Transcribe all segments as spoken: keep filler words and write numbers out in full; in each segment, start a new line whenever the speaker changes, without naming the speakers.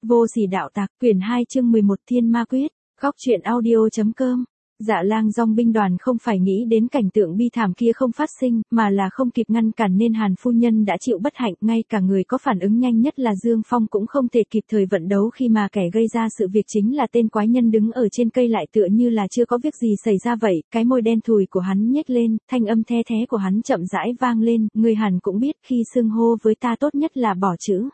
Vô sỉ đạo tặc, quyển hai chương mười một Thiên Ma Quyết, góc truyện audio.com. Dạ Lang dòng binh đoàn không phải nghĩ đến cảnh tượng bi thảm kia không phát sinh, mà là không kịp ngăn cản nên Hàn phu nhân đã chịu bất hạnh, ngay cả người có phản ứng nhanh nhất là Dương Phong cũng không thể kịp thời vận đấu khi mà kẻ gây ra sự việc chính là tên quái nhân đứng ở trên cây lại tựa như là chưa có việc gì xảy ra vậy, cái môi đen thùi của hắn nhếch lên, thanh âm the thé của hắn chậm rãi vang lên, người Hàn cũng biết khi xưng hô với ta tốt nhất là bỏ chữ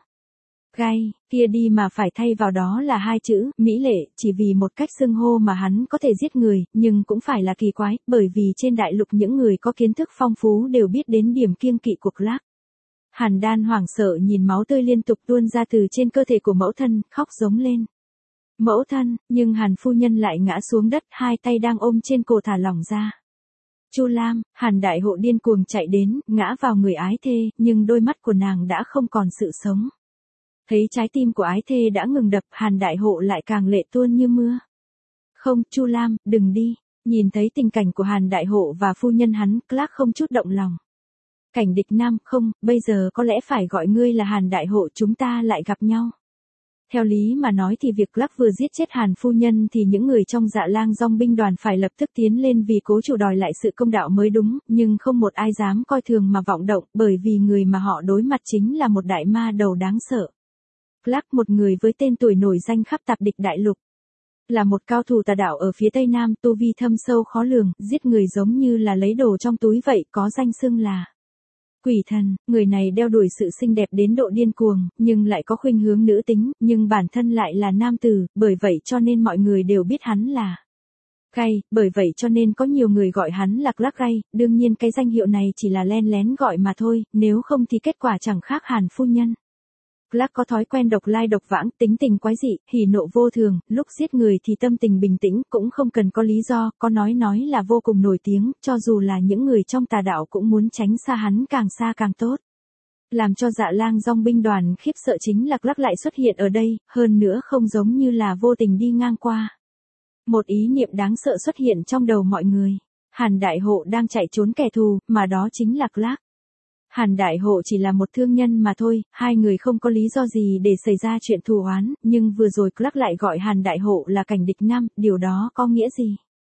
gai, kia đi mà phải thay vào đó là hai chữ, mỹ lệ, chỉ vì một cách xưng hô mà hắn có thể giết người, nhưng cũng phải là kỳ quái, bởi vì trên đại lục những người có kiến thức phong phú đều biết đến điểm kiêng kỵ của Clark. Hàn Đan hoảng sợ nhìn máu tươi liên tục tuôn ra từ trên cơ thể của mẫu thân, khóc giống lên. Mẫu thân, nhưng Hàn phu nhân lại ngã xuống đất, hai tay đang ôm trên cổ thả lỏng ra. Chu Lam, Hàn đại hộ điên cuồng chạy đến, ngã vào người ái thê, nhưng đôi mắt của nàng đã không còn sự sống. Thấy trái tim của ái thê đã ngừng đập, Hàn đại hộ lại càng lệ tuôn như mưa. Không, Chu Lam, đừng đi. Nhìn thấy tình cảnh của Hàn đại hộ và phu nhân hắn, Clark không chút động lòng. Cảnh địch nam, không, bây giờ có lẽ phải gọi ngươi là Hàn đại hộ, chúng ta lại gặp nhau. Theo lý mà nói thì việc Clark vừa giết chết Hàn phu nhân thì những người trong Dạ Lang dòng binh đoàn phải lập tức tiến lên vì cố chủ đòi lại sự công đạo mới đúng, nhưng không một ai dám coi thường mà vọng động, bởi vì người mà họ đối mặt chính là một đại ma đầu đáng sợ. Clark, một người với tên tuổi nổi danh khắp tạp địch đại lục. Là một cao thủ tà đạo ở phía tây nam, tu vi thâm sâu khó lường, giết người giống như là lấy đồ trong túi vậy, có danh xưng là quỷ thần. Người này đeo đuổi sự xinh đẹp đến độ điên cuồng, nhưng lại có khuynh hướng nữ tính, nhưng bản thân lại là nam tử, bởi vậy cho nên mọi người đều biết hắn là Gai, bởi vậy cho nên có nhiều người gọi hắn là Clark Gai, đương nhiên cái danh hiệu này chỉ là len lén gọi mà thôi, nếu không thì kết quả chẳng khác Hàn phu nhân. Clark có thói quen độc lai độc vãng, tính tình quái dị, hỉ nộ vô thường, lúc giết người thì tâm tình bình tĩnh, cũng không cần có lý do, có nói nói là vô cùng nổi tiếng, cho dù là những người trong tà đạo cũng muốn tránh xa hắn càng xa càng tốt. Làm cho Dạ Lang dòng binh đoàn khiếp sợ chính là Clark lại xuất hiện ở đây, hơn nữa không giống như là vô tình đi ngang qua. Một ý niệm đáng sợ xuất hiện trong đầu mọi người. Hàn đại hộ đang chạy trốn kẻ thù, mà đó chính là Clark. Hàn đại hộ chỉ là một thương nhân mà thôi, hai người không có lý do gì để xảy ra chuyện thù oán, nhưng vừa rồi Clark lại gọi Hàn đại hộ là cảnh địch nam, điều đó có nghĩa gì?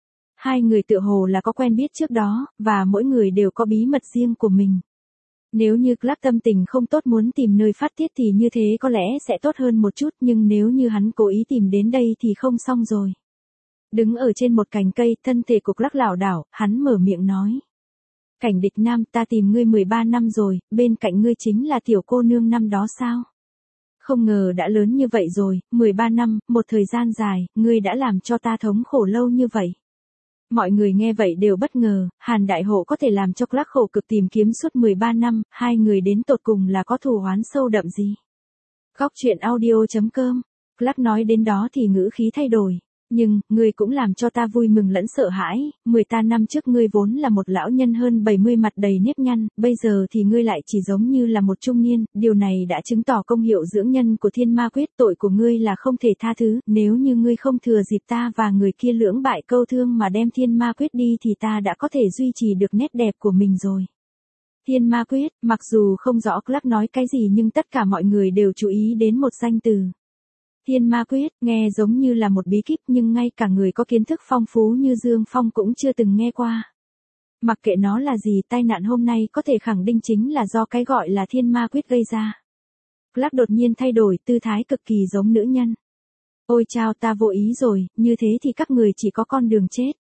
Hai người tựa hồ là có quen biết trước đó, và mỗi người đều có bí mật riêng của mình. Nếu như Clark tâm tình không tốt muốn tìm nơi phát tiết thì như thế có lẽ sẽ tốt hơn một chút, nhưng nếu như hắn cố ý tìm đến đây thì không xong rồi. Đứng ở trên một cành cây, thân thể của Clark lảo đảo, hắn mở miệng nói. Cảnh địch nam, ta tìm ngươi mười ba năm rồi, bên cạnh ngươi chính là tiểu cô nương năm đó sao? Không ngờ đã lớn như vậy rồi, mười ba năm, một thời gian dài, ngươi đã làm cho ta thống khổ lâu như vậy. Mọi người nghe vậy đều bất ngờ, Hàn đại hộ có thể làm cho Clark khổ cực tìm kiếm suốt mười ba năm, hai người đến tột cùng là có thù oán sâu đậm gì? Góc truyện audio.com. Clark nói đến đó thì ngữ khí thay đổi. Nhưng, ngươi cũng làm cho ta vui mừng lẫn sợ hãi, mười ta năm trước ngươi vốn là một lão nhân hơn bảy mươi mặt đầy nếp nhăn, bây giờ thì ngươi lại chỉ giống như là một trung niên, điều này đã chứng tỏ công hiệu dưỡng nhân của Thiên Ma Quyết, tội của ngươi là không thể tha thứ, nếu như ngươi không thừa dịp ta và người kia lưỡng bại câu thương mà đem Thiên Ma Quyết đi thì ta đã có thể duy trì được nét đẹp của mình rồi. Thiên Ma Quyết, mặc dù không rõ Clark nói cái gì nhưng tất cả mọi người đều chú ý đến một danh từ. Thiên Ma Quyết, nghe giống như là một bí kíp nhưng ngay cả người có kiến thức phong phú như Dương Phong cũng chưa từng nghe qua. Mặc kệ nó là gì, tai nạn hôm nay có thể khẳng định chính là do cái gọi là Thiên Ma Quyết gây ra. Clark đột nhiên thay đổi tư thái cực kỳ giống nữ nhân. Ôi chao, ta vô ý rồi, như thế thì các người chỉ có con đường chết.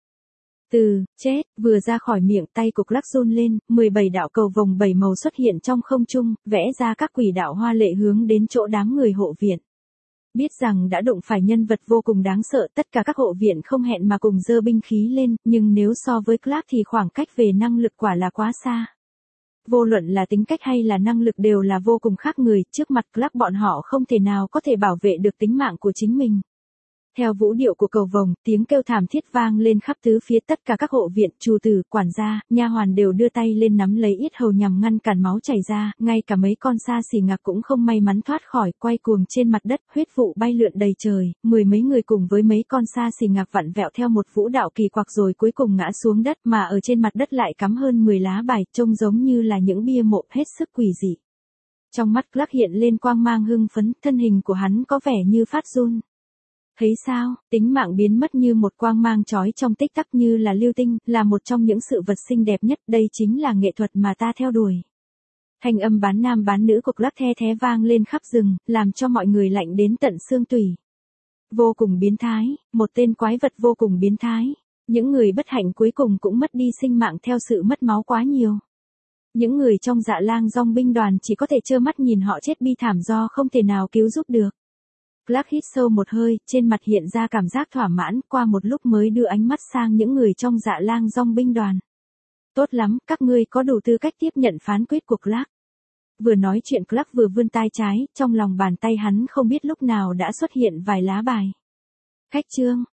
Từ, chết, vừa ra khỏi miệng, tay của Clark run lên, mười bảy đạo cầu vồng bảy màu xuất hiện trong không trung, vẽ ra các quỷ đạo hoa lệ hướng đến chỗ đám người hộ viện. Biết rằng đã đụng phải nhân vật vô cùng đáng sợ, tất cả các hộ viện không hẹn mà cùng giơ binh khí lên, nhưng nếu so với Clark thì khoảng cách về năng lực quả là quá xa. Vô luận là tính cách hay là năng lực đều là vô cùng khác người, trước mặt Clark bọn họ không thể nào có thể bảo vệ được tính mạng của chính mình. Theo vũ điệu của cầu vồng, tiếng kêu thảm thiết vang lên khắp tứ phía, tất cả các hộ viện, chủ tử, quản gia, nha hoàn đều đưa tay lên nắm lấy yết hầu nhằm ngăn cản máu chảy ra, ngay cả mấy con sa xỉ ngạc cũng không may mắn thoát khỏi, quay cuồng trên mặt đất, huyết vụ bay lượn đầy trời, mười mấy người cùng với mấy con sa xỉ ngạc vặn vẹo theo một vũ đạo kỳ quặc rồi cuối cùng ngã xuống đất, mà ở trên mặt đất lại cắm hơn mười lá bài, trông giống như là những bia mộ hết sức quỷ dị. Trong mắt Clark hiện lên quang mang hưng phấn, thân hình của hắn có vẻ như phát run. Thấy sao, tính mạng biến mất như một quang mang chói trong tích tắc như là lưu tinh, là một trong những sự vật xinh đẹp nhất, đây chính là nghệ thuật mà ta theo đuổi. Thanh âm bán nam bán nữ của Clark the thé vang lên khắp rừng, làm cho mọi người lạnh đến tận xương tủy. Vô cùng biến thái, một tên quái vật vô cùng biến thái. Những người bất hạnh cuối cùng cũng mất đi sinh mạng theo sự mất máu quá nhiều. Những người trong Dạ Lang Dòng binh đoàn chỉ có thể trơ mắt nhìn họ chết bi thảm do không thể nào cứu giúp được. Clark hít sâu một hơi, trên mặt hiện ra cảm giác thỏa mãn, qua một lúc mới đưa ánh mắt sang những người trong Dạ Lang Dòng binh đoàn. Tốt lắm, các ngươi có đủ tư cách tiếp nhận phán quyết của Clark. Vừa nói chuyện Clark vừa vươn tay trái, trong lòng bàn tay hắn không biết lúc nào đã xuất hiện vài lá bài. Khách trương,